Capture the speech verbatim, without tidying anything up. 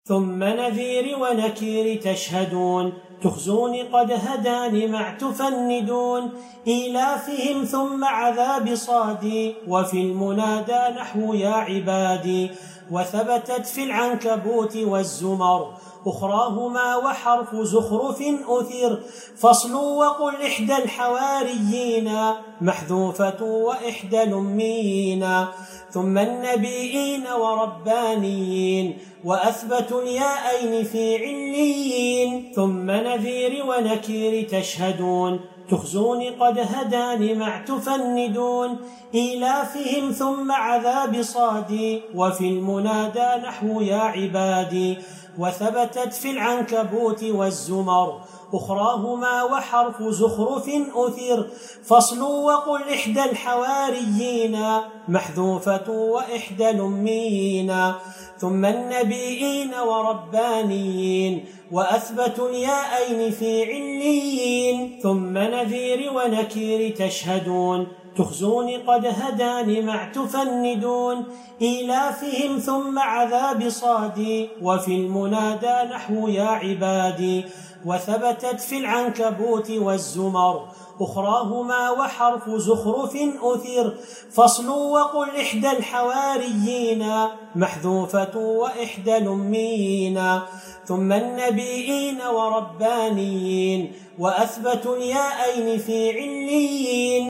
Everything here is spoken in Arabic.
ثم نذير ونكير تشهدون تخزون قد هداني مع تفندون إيلافهم ثم عذاب صادي وفي المنادى نحو يا عبادي وثبتت في العنكبوت والزمر أخراهما وحرف زخرف أثر فصل وقل إحدى الحواريين محذوفة وإحدى الأميين ثم النبيين وربانيين وأثبت الياءين في عليين ثم نذير ونكير تشهدون تخزون قد هداني مع تفندون إيلافهم ثم عذاب صادي وفي المنادى نحو يا عبادي وثبتت في العنكبوت والزمر أخراهما وحرف زخرف أثر فصل وقل إحدى الحواريين محذوفة وإحدى الأميين ثم النبيين وربانيين وأثبت الياءين في عليين ثم نذير ونكير تشهدون تخزون قد هداني مع تفندون إيلافهم ثم عذاب صادي وفي المنادى نحو يا عبادي وثبتت في العنكبوت والزمر أخراهما وحرف زخرف أثر فصل وقل إحدى الحواريين محذوفة وإحدى الأميين ثم النبيين وربانيين وأثبت الياءين في عليين